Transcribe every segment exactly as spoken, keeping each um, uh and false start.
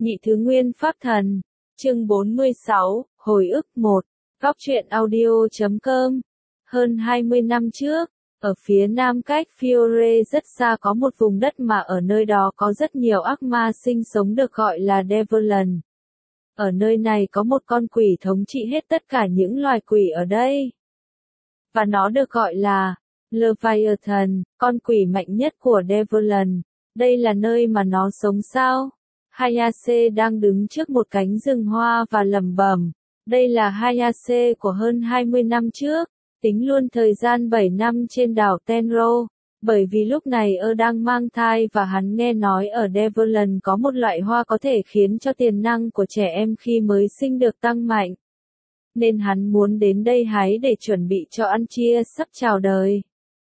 Nhị thứ nguyên pháp thần. Chương bốn mươi sáu, hồi ức một. Góc truyện audio chấm com. Hơn hai mươi năm trước, ở phía nam cách Fiore rất xa có một vùng đất mà ở nơi đó có rất nhiều ác ma sinh sống được gọi là Deviland. Ở nơi này có một con quỷ thống trị hết tất cả những loài quỷ ở đây. Và nó được gọi là Leviathan, con quỷ mạnh nhất của Deviland. Đây là nơi mà nó sống sao? Hayase đang đứng trước một cánh rừng hoa và lẩm bẩm. Đây là Hayase của hơn hai mươi năm trước, tính luôn thời gian bảy năm trên đảo Tenro. Bởi vì lúc này ơ đang mang thai và hắn nghe nói ở Deviland có một loại hoa có thể khiến cho tiềm năng của trẻ em khi mới sinh được tăng mạnh. Nên hắn muốn đến đây hái để chuẩn bị cho ăn chia sắp chào đời.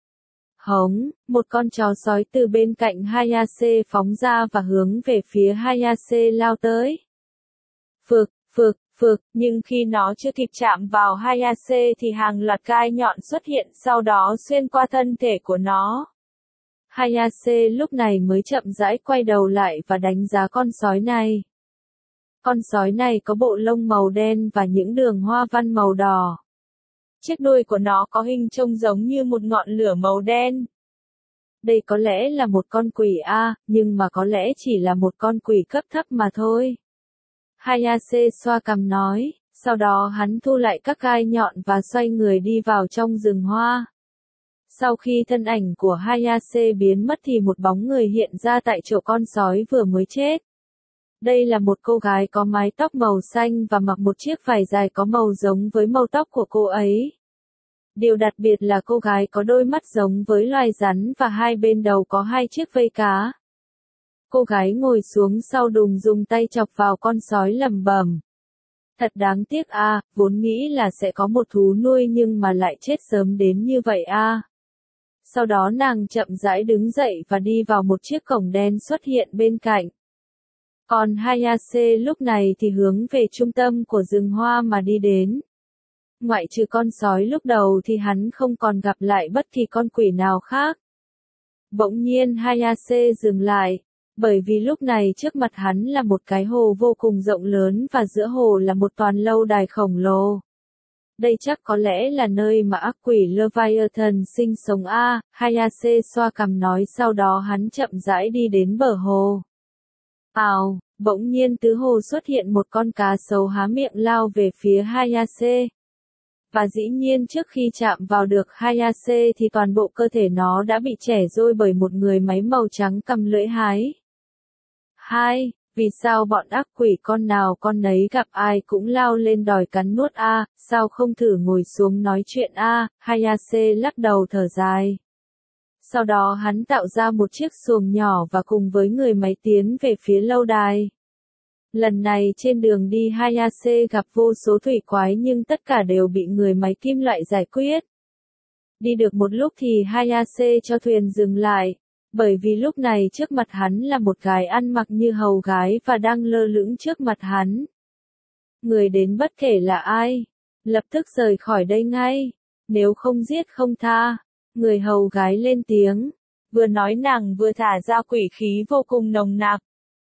Hống, một con chó sói từ bên cạnh Hayase phóng ra và hướng về phía Hayase lao tới. Phực, phực, phực, nhưng khi nó chưa kịp chạm vào Hayase thì hàng loạt gai nhọn xuất hiện sau đó xuyên qua thân thể của nó. Hayase lúc này mới chậm rãi quay đầu lại và đánh giá con sói này. Con sói này có bộ lông màu đen và những đường hoa văn màu đỏ. Chiếc đuôi của nó có hình trông giống như một ngọn lửa màu đen. Đây có lẽ là một con quỷ A, nhưng mà có lẽ chỉ là một con quỷ cấp thấp mà thôi. Hayase xoa cằm nói, sau đó hắn thu lại các gai nhọn và xoay người đi vào trong rừng hoa. Sau khi thân ảnh của Hayase biến mất thì một bóng người hiện ra tại chỗ con sói vừa mới chết. Đây là một cô gái có mái tóc màu xanh và mặc một chiếc vải dài có màu giống với màu tóc của cô ấy. Điều đặc biệt là cô gái có đôi mắt giống với loài rắn và hai bên đầu có hai chiếc vây cá. Cô gái ngồi xuống sau đùng dùng tay chọc vào con sói lẩm bẩm. Thật đáng tiếc a, à, vốn nghĩ là sẽ có một thú nuôi nhưng mà lại chết sớm đến như vậy a. À. Sau đó nàng chậm rãi đứng dậy và đi vào một chiếc cổng đen xuất hiện bên cạnh. Còn Hayase lúc này thì hướng về trung tâm của rừng hoa mà đi đến. Ngoại trừ con sói lúc đầu thì hắn không còn gặp lại bất kỳ con quỷ nào khác. Bỗng nhiên Hayase dừng lại, bởi vì lúc này trước mặt hắn là một cái hồ vô cùng rộng lớn và giữa hồ là một toàn lâu đài khổng lồ. Đây chắc có lẽ là nơi mà ác quỷ Leviathan sinh sống a, à, Hayase xoa cằm nói sau đó hắn chậm rãi đi đến bờ hồ. Ào, bỗng nhiên tứ hồ xuất hiện một con cá sấu há miệng lao về phía Hayase. Và dĩ nhiên trước khi chạm vào được Hayase thì toàn bộ cơ thể nó đã bị chẻ rôi bởi một người máy màu trắng cầm lưỡi hái. Hai, vì sao bọn ác quỷ con nào con nấy gặp ai cũng lao lên đòi cắn nuốt a, à, sao không thử ngồi xuống nói chuyện a, à? Hayase lắc đầu thở dài. Sau đó hắn tạo ra một chiếc xuồng nhỏ và cùng với người máy tiến về phía lâu đài. Lần này trên đường đi Hayase gặp vô số thủy quái nhưng tất cả đều bị người máy kim loại giải quyết. Đi được một lúc thì Hayase cho thuyền dừng lại, bởi vì lúc này trước mặt hắn là một gái ăn mặc như hầu gái và đang lơ lửng trước mặt hắn. Người đến bất kể là ai, lập tức rời khỏi đây ngay, nếu không giết không tha. Người hầu gái lên tiếng, vừa nói nàng vừa thả ra quỷ khí vô cùng nồng nặc.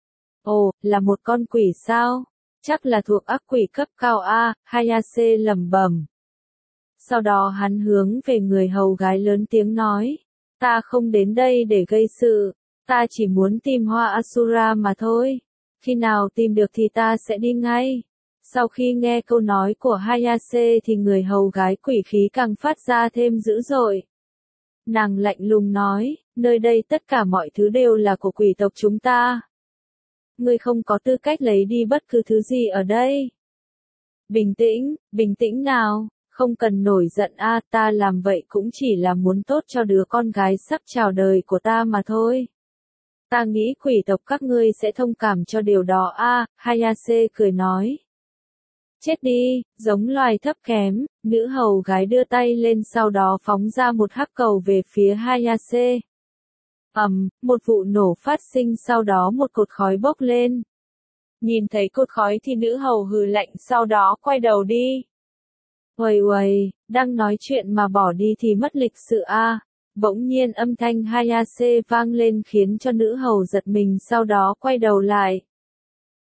Ồ, là một con quỷ sao? Chắc là thuộc ác quỷ cấp cao a, Hayase lẩm bẩm. Sau đó hắn hướng về người hầu gái lớn tiếng nói, ta không đến đây để gây sự, ta chỉ muốn tìm hoa Asura mà thôi. Khi nào tìm được thì ta sẽ đi ngay. Sau khi nghe câu nói của Hayase thì người hầu gái quỷ khí càng phát ra thêm dữ dội. Nàng lạnh lùng nói, nơi đây tất cả mọi thứ đều là của quỷ tộc chúng ta. Ngươi không có tư cách lấy đi bất cứ thứ gì ở đây. Bình tĩnh, bình tĩnh nào, không cần nổi giận a, à, ta làm vậy cũng chỉ là muốn tốt cho đứa con gái sắp chào đời của ta mà thôi. Ta nghĩ quỷ tộc các ngươi sẽ thông cảm cho điều đó a, à, Hayase cười nói. Chết đi, giống loài thấp kém, nữ hầu gái đưa tay lên sau đó phóng ra một hắc cầu về phía Hayase. Ầm, um, một vụ nổ phát sinh sau đó một cột khói bốc lên. Nhìn thấy cột khói thì nữ hầu hừ lạnh sau đó quay đầu đi. Uầy uầy, đang nói chuyện mà bỏ đi thì mất lịch sự a. À. Bỗng nhiên âm thanh Hayase vang lên khiến cho nữ hầu giật mình sau đó quay đầu lại.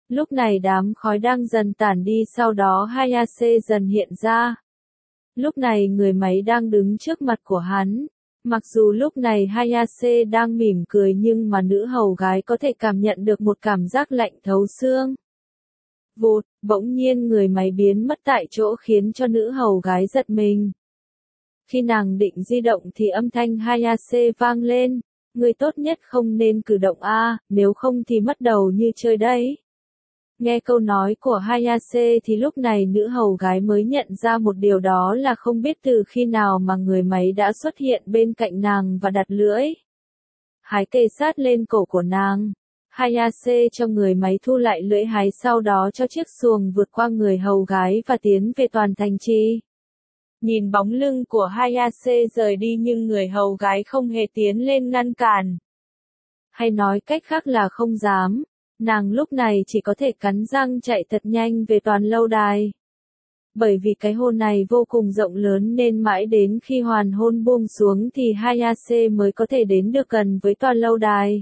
Lúc này đám khói đang dần tản đi, sau đó Hayase dần hiện ra. Lúc này người máy đang đứng trước mặt của hắn. Mặc dù lúc này Hayase đang mỉm cười nhưng mà nữ hầu gái có thể cảm nhận được một cảm giác lạnh thấu xương. Vụt, bỗng nhiên người máy biến mất tại chỗ khiến cho nữ hầu gái giật mình. Khi nàng định di động thì âm thanh Hayase vang lên. Người tốt nhất không nên cử động a, nếu không thì mất đầu như chơi đấy. Nghe câu nói của Hayase thì lúc này nữ hầu gái mới nhận ra một điều, đó là không biết từ khi nào mà người máy đã xuất hiện bên cạnh nàng và đặt lưỡi hái kề sát lên cổ của nàng. Hayase cho người máy thu lại lưỡi hái, sau đó cho chiếc xuồng vượt qua người hầu gái và tiến về toàn thành trì. Nhìn bóng lưng của Hayase rời đi nhưng người hầu gái không hề tiến lên ngăn cản. Hay nói cách khác là không dám. Nàng lúc này chỉ có thể cắn răng chạy thật nhanh về toàn lâu đài. Bởi vì cái hồ này vô cùng rộng lớn nên mãi đến khi hoàn hôn buông xuống thì Hayase mới có thể đến được gần với toàn lâu đài.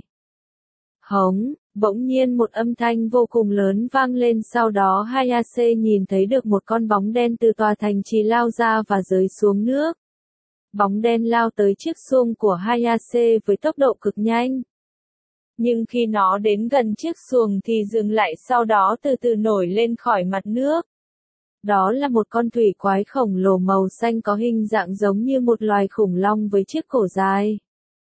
Hống, bỗng nhiên một âm thanh vô cùng lớn vang lên, sau đó Hayase nhìn thấy được một con bóng đen từ tòa thành trì lao ra và rơi xuống nước. Bóng đen lao tới chiếc xuông của Hayase với tốc độ cực nhanh. Nhưng khi nó đến gần chiếc xuồng thì dừng lại, sau đó từ từ nổi lên khỏi mặt nước. Đó là một con thủy quái khổng lồ màu xanh có hình dạng giống như một loài khủng long với chiếc cổ dài.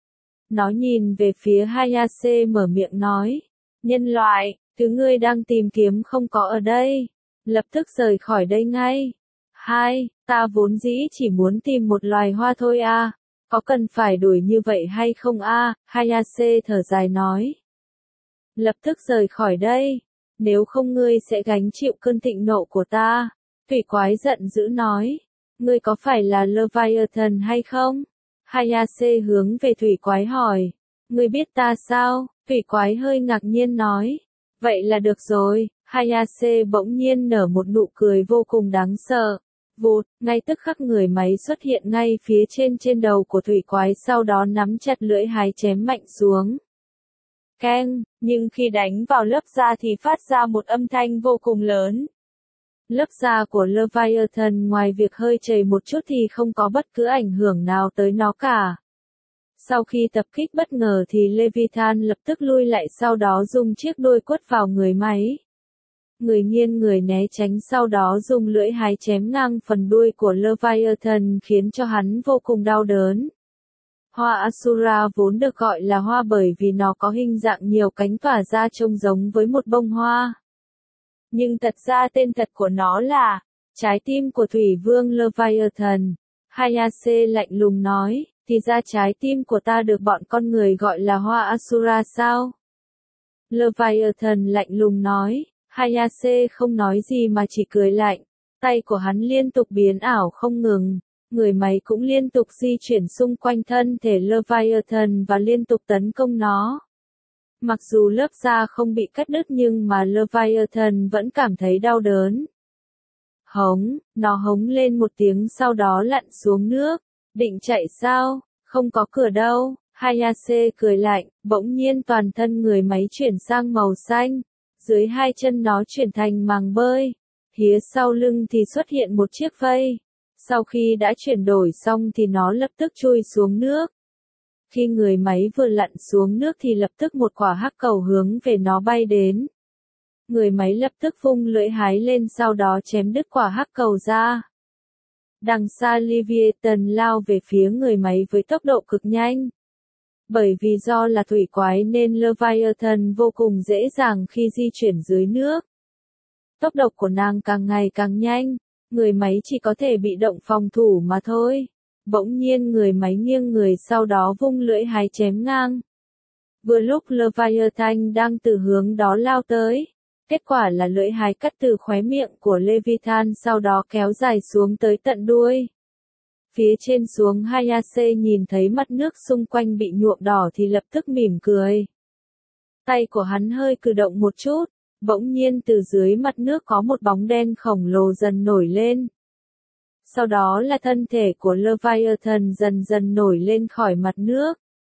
Nó nhìn về phía Hayase mở miệng nói, nhân loại, thứ ngươi đang tìm kiếm không có ở đây. Lập tức rời khỏi đây ngay. Hai, ta vốn dĩ chỉ muốn tìm một loài hoa thôi à. Có cần phải đuổi như vậy hay không a? À? Hayase thở dài nói. Lập tức rời khỏi đây. Nếu không ngươi sẽ gánh chịu cơn thịnh nộ của ta. Thủy quái giận dữ nói. Ngươi có phải là Leviathan hay không? Hayase hướng về thủy quái hỏi. Ngươi biết ta sao? Thủy quái hơi ngạc nhiên nói. Vậy là được rồi. Hayase bỗng nhiên nở một nụ cười vô cùng đáng sợ. Vụt, ngay tức khắc người máy xuất hiện ngay phía trên trên đầu của thủy quái, sau đó nắm chặt lưỡi hái chém mạnh xuống. Keng, nhưng khi đánh vào lớp da thì phát ra một âm thanh vô cùng lớn. Lớp da của Leviathan ngoài việc hơi chảy một chút thì không có bất cứ ảnh hưởng nào tới nó cả. Sau khi tập kích bất ngờ thì Leviathan lập tức lui lại, sau đó dùng chiếc đuôi quất vào người máy. Người nghiêng người né tránh, sau đó dùng lưỡi hái chém ngang phần đuôi của Leviathan khiến cho hắn vô cùng đau đớn. Hoa Asura vốn được gọi là hoa bởi vì nó có hình dạng nhiều cánh tỏa ra trông giống với một bông hoa. Nhưng thật ra tên thật của nó là trái tim của Thủy Vương Leviathan. Hayase lạnh lùng nói, thì ra trái tim của ta được bọn con người gọi là hoa Asura sao? Leviathan lạnh lùng nói. Hayase không nói gì mà chỉ cười lạnh. Tay của hắn liên tục biến ảo không ngừng. Người máy cũng liên tục di chuyển xung quanh thân thể Leviathan và liên tục tấn công nó. Mặc dù lớp da không bị cắt đứt nhưng mà Leviathan vẫn cảm thấy đau đớn. Hống, nó hống lên một tiếng sau đó lặn xuống nước. Định chạy sao? Không có cửa đâu. Hayase cười lạnh, bỗng nhiên toàn thân người máy chuyển sang màu xanh. Dưới hai chân nó chuyển thành màng bơi. Phía sau lưng thì xuất hiện một chiếc vây. Sau khi đã chuyển đổi xong thì nó lập tức chui xuống nước. Khi người máy vừa lặn xuống nước thì lập tức một quả hắc cầu hướng về nó bay đến. Người máy lập tức vung lưỡi hái lên, sau đó chém đứt quả hắc cầu ra. Đằng xa Leviathan lao về phía người máy với tốc độ cực nhanh. Bởi vì do là thủy quái nên Leviathan vô cùng dễ dàng khi di chuyển dưới nước. Tốc độ của nàng càng ngày càng nhanh, người máy chỉ có thể bị động phòng thủ mà thôi. Bỗng nhiên người máy nghiêng người, sau đó vung lưỡi hái chém ngang. Vừa lúc Leviathan đang từ hướng đó lao tới, kết quả là lưỡi hái cắt từ khóe miệng của Leviathan, sau đó kéo dài xuống tới tận đuôi. Phía trên xuống Hayase nhìn thấy mặt nước xung quanh bị nhuộm đỏ thì lập tức mỉm cười. Tay của hắn hơi cử động một chút, bỗng nhiên từ dưới mặt nước có một bóng đen khổng lồ dần nổi lên. Sau đó là thân thể của Leviathan dần dần nổi lên khỏi mặt nước.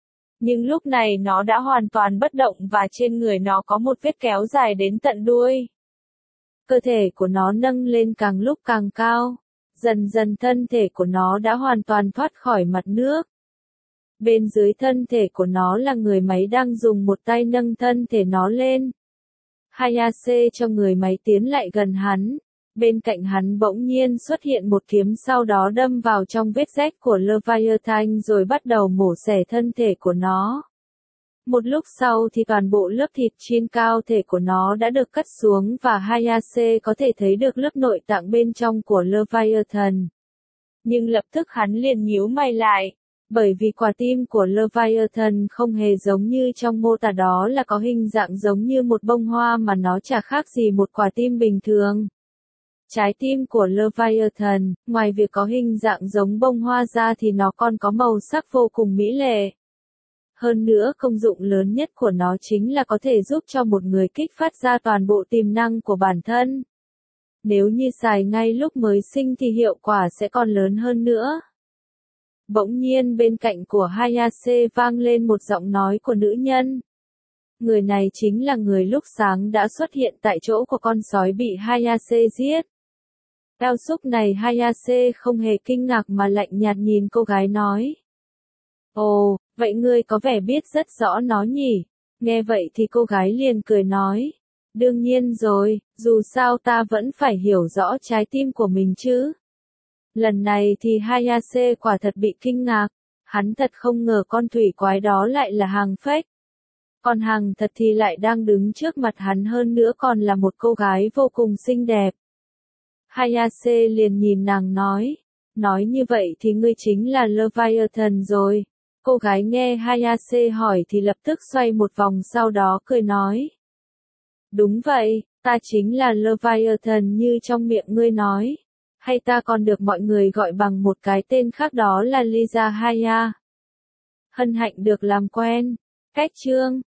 Nhưng lúc này nó đã hoàn toàn bất động và trên người nó có một vết kéo dài đến tận đuôi. Cơ thể của nó nâng lên càng lúc càng cao. Dần dần thân thể của nó đã hoàn toàn thoát khỏi mặt nước. Bên dưới thân thể của nó là người máy đang dùng một tay nâng thân thể nó lên. Hayase cho người máy tiến lại gần hắn. Bên cạnh hắn bỗng nhiên xuất hiện một kiếm, sau đó đâm vào trong vết rách của Leviathan rồi bắt đầu mổ xẻ thân thể của nó. Một lúc sau thì toàn bộ lớp thịt trên cao thể của nó đã được cắt xuống và Hayase có thể thấy được lớp nội tạng bên trong của Leviathan. Nhưng lập tức hắn liền nhíu mày lại, bởi vì quả tim của Leviathan không hề giống như trong mô tả, đó là có hình dạng giống như một bông hoa mà nó chả khác gì một quả tim bình thường. Trái tim của Leviathan, ngoài việc có hình dạng giống bông hoa ra thì nó còn có màu sắc vô cùng mỹ lệ. Hơn nữa công dụng lớn nhất của nó chính là có thể giúp cho một người kích phát ra toàn bộ tiềm năng của bản thân. Nếu như xài ngay lúc mới sinh thì hiệu quả sẽ còn lớn hơn nữa. Bỗng nhiên bên cạnh của Hayase vang lên một giọng nói của nữ nhân. Người này chính là người lúc sáng đã xuất hiện tại chỗ của con sói bị Hayase giết. Đao xúc này Hayase không hề kinh ngạc mà lạnh nhạt nhìn cô gái nói. Ồ, vậy ngươi có vẻ biết rất rõ nó nhỉ? Nghe vậy thì cô gái liền cười nói. Đương nhiên rồi, dù sao ta vẫn phải hiểu rõ trái tim của mình chứ. Lần này thì Hayase quả thật bị kinh ngạc. Hắn thật không ngờ con thủy quái đó lại là hàng fake. Còn hàng thật thì lại đang đứng trước mặt hắn, hơn nữa còn là một cô gái vô cùng xinh đẹp. Hayase liền nhìn nàng nói. Nói như vậy thì ngươi chính là Leviathan rồi. Cô gái nghe Hayase hỏi thì lập tức xoay một vòng, sau đó cười nói. Đúng vậy, ta chính là Leviathan như trong miệng ngươi nói. Hay ta còn được mọi người gọi bằng một cái tên khác, đó là Lisa Haya. Hân hạnh được làm quen. Cách chương